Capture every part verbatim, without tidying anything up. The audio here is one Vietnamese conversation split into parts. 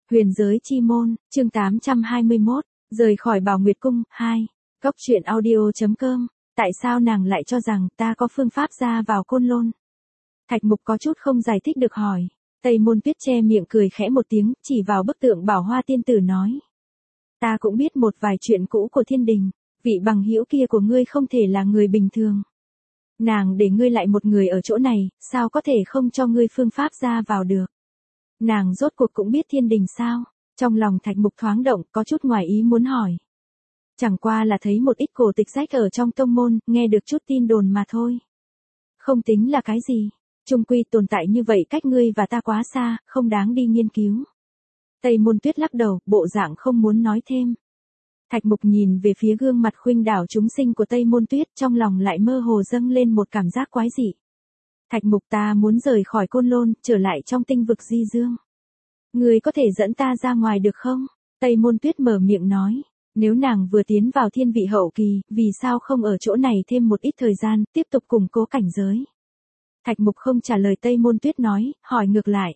Huyền giới chi môn, chương tám trăm hai mươi mốt, rời khỏi Bảo Nguyệt Cung, hai. Cốc truyện audio.com, tại sao nàng lại cho rằng ta có phương pháp ra vào Côn Lôn? Thạch Mục có chút không giải thích được hỏi. Tây Môn Tuyết che miệng cười khẽ một tiếng, chỉ vào bức tượng Bảo Hoa tiên tử nói. Ta cũng biết một vài chuyện cũ của thiên đình, vị bằng hữu kia của ngươi không thể là người bình thường. Nàng để ngươi lại một người ở chỗ này, sao có thể không cho ngươi phương pháp ra vào được? Nàng rốt cuộc cũng biết thiên đình sao? Trong lòng Thạch Mục thoáng động, có chút ngoài ý muốn hỏi. Chẳng qua là thấy một ít cổ tịch sách ở trong tông môn, nghe được chút tin đồn mà thôi. Không tính là cái gì, chung quy tồn tại như vậy cách ngươi và ta quá xa, không đáng đi nghiên cứu. Tây Môn Tuyết lắc đầu, bộ dạng không muốn nói thêm. Thạch Mục nhìn về phía gương mặt khuynh đảo chúng sinh của Tây Môn Tuyết, trong lòng lại mơ hồ dâng lên một cảm giác quái dị. Thạch Mục, ta muốn rời khỏi Côn Lôn, trở lại trong tinh vực Di Dương. Ngươi có thể dẫn ta ra ngoài được không? Tây Môn Tuyết mở miệng nói. Nếu nàng vừa tiến vào thiên vị hậu kỳ, vì sao không ở chỗ này thêm một ít thời gian, tiếp tục củng cố cảnh giới? Thạch Mục không trả lời Tây Môn Tuyết nói, hỏi ngược lại.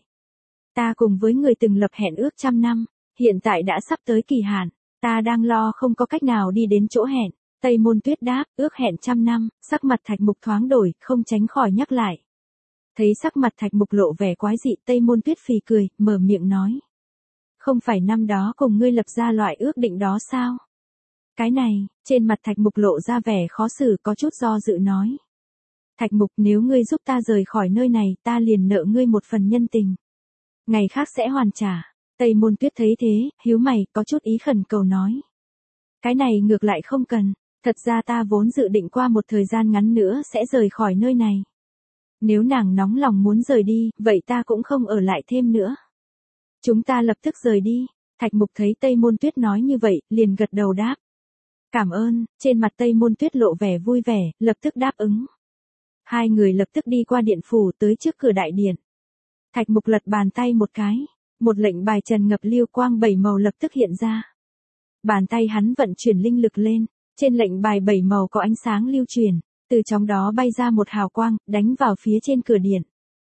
Ta cùng với người từng lập hẹn ước trăm năm, hiện tại đã sắp tới kỳ hạn, ta đang lo không có cách nào đi đến chỗ hẹn. Tây Môn Tuyết đáp, ước hẹn trăm năm, sắc mặt Thạch Mục thoáng đổi, không tránh khỏi nhắc lại. Thấy sắc mặt Thạch Mục lộ vẻ quái dị, Tây Môn Tuyết phì cười, mở miệng nói. Không phải năm đó cùng ngươi lập ra loại ước định đó sao? Cái này, trên mặt Thạch Mục lộ ra vẻ khó xử, có chút do dự nói. Thạch Mục, nếu ngươi giúp ta rời khỏi nơi này, ta liền nợ ngươi một phần nhân tình. Ngày khác sẽ hoàn trả. Tây Môn Tuyết thấy thế, hiếu mày, có chút ý khẩn cầu nói. Cái này ngược lại không cần, thật ra ta vốn dự định qua một thời gian ngắn nữa sẽ rời khỏi nơi này. Nếu nàng nóng lòng muốn rời đi, vậy ta cũng không ở lại thêm nữa. Chúng ta lập tức rời đi. Thạch Mục thấy Tây Môn Tuyết nói như vậy, liền gật đầu đáp. Cảm ơn, trên mặt Tây Môn Tuyết lộ vẻ vui vẻ, lập tức đáp ứng. Hai người lập tức đi qua điện phủ tới trước cửa đại điện. Thạch Mục lật bàn tay một cái, một lệnh bài trần ngập lưu quang bảy màu lập tức hiện ra. Bàn tay hắn vận chuyển linh lực lên, trên lệnh bài bảy màu có ánh sáng lưu truyền, từ trong đó bay ra một hào quang, đánh vào phía trên cửa điện.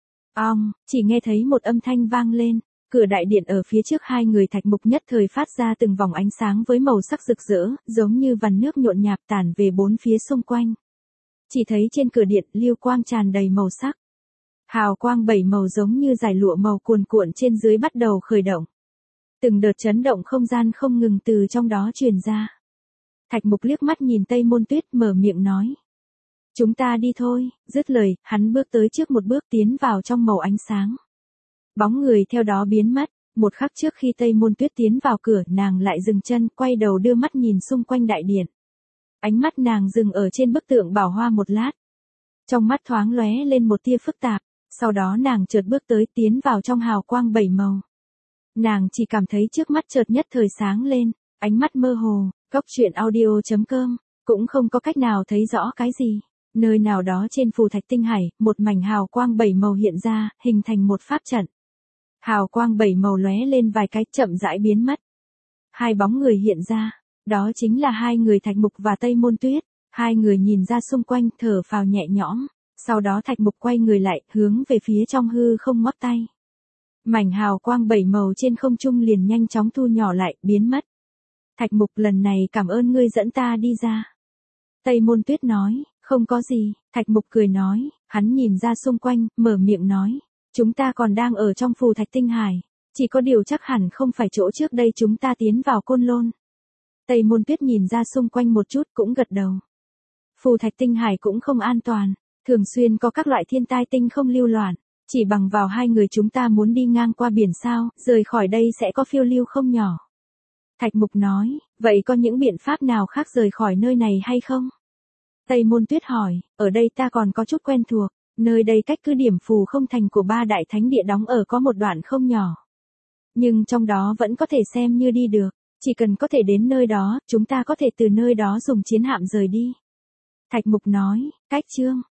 Ong, chỉ nghe thấy một âm thanh vang lên, cửa đại điện ở phía trước hai người Thạch Mục nhất thời phát ra từng vòng ánh sáng với màu sắc rực rỡ, giống như vằn nước nhộn nhạp tản về bốn phía xung quanh. Chỉ thấy trên cửa điện lưu quang tràn đầy màu sắc. Hào quang bảy màu giống như dải lụa màu cuồn cuộn trên dưới bắt đầu khởi động. Từng đợt chấn động không gian không ngừng từ trong đó truyền ra. Thạch Mục liếc mắt nhìn Tây Môn Tuyết, mở miệng nói. Chúng ta đi thôi, dứt lời, hắn bước tới trước một bước tiến vào trong màu ánh sáng. Bóng người theo đó biến mất, một khắc trước khi Tây Môn Tuyết tiến vào cửa, nàng lại dừng chân, quay đầu đưa mắt nhìn xung quanh đại điện. Ánh mắt nàng dừng ở trên bức tượng Bảo Hoa một lát. Trong mắt thoáng lóe lên một tia phức tạp, sau đó nàng chợt bước tới tiến vào trong hào quang bảy màu. Nàng chỉ cảm thấy trước mắt chợt nhất thời sáng lên, ánh mắt mơ hồ, cốc truyện audio.com, cũng không có cách nào thấy rõ cái gì. Nơi nào đó trên phù thạch tinh hải, một mảnh hào quang bảy màu hiện ra, hình thành một pháp trận. Hào quang bảy màu lóe lên vài cái, chậm rãi biến mất. Hai bóng người hiện ra, đó chính là hai người Thạch Mục và Tây Môn Tuyết. Hai người nhìn ra xung quanh, thở phào nhẹ nhõm. Sau đó Thạch Mục quay người lại, hướng về phía trong hư không ngoắc tay. Mảnh hào quang bảy màu trên không trung liền nhanh chóng thu nhỏ lại, biến mất. Thạch Mục, lần này cảm ơn ngươi dẫn ta đi ra. Tây Môn Tuyết nói, không có gì. Thạch Mục cười nói, hắn nhìn ra xung quanh, mở miệng nói. Chúng ta còn đang ở trong phù thạch tinh hải. Chỉ có điều chắc hẳn không phải chỗ trước đây chúng ta tiến vào Côn Lôn. Tây Môn Tuyết nhìn ra xung quanh một chút, cũng gật đầu. Phù thạch tinh hải cũng không an toàn, thường xuyên có các loại thiên tai tinh không lưu loạn. Chỉ bằng vào hai người chúng ta muốn đi ngang qua biển sao, rời khỏi đây sẽ có phiêu lưu không nhỏ. Thạch Mục nói, vậy có những biện pháp nào khác rời khỏi nơi này hay không? Tây Môn Tuyết hỏi, ở đây ta còn có chút quen thuộc, nơi đây cách cứ điểm phù không thành của ba đại thánh địa đóng ở có một đoạn không nhỏ. Nhưng trong đó vẫn có thể xem như đi được, chỉ cần có thể đến nơi đó, chúng ta có thể từ nơi đó dùng chiến hạm rời đi. Thạch Mục nói, cách chương,